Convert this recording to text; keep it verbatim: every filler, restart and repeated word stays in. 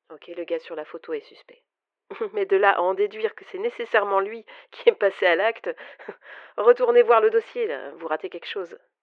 OK, le gars sur la photo est suspect. Mais de là à en déduire que c'est nécessairement lui qui est passé à l'acte, retournez voir le dossier là, vous ratez quelque chose.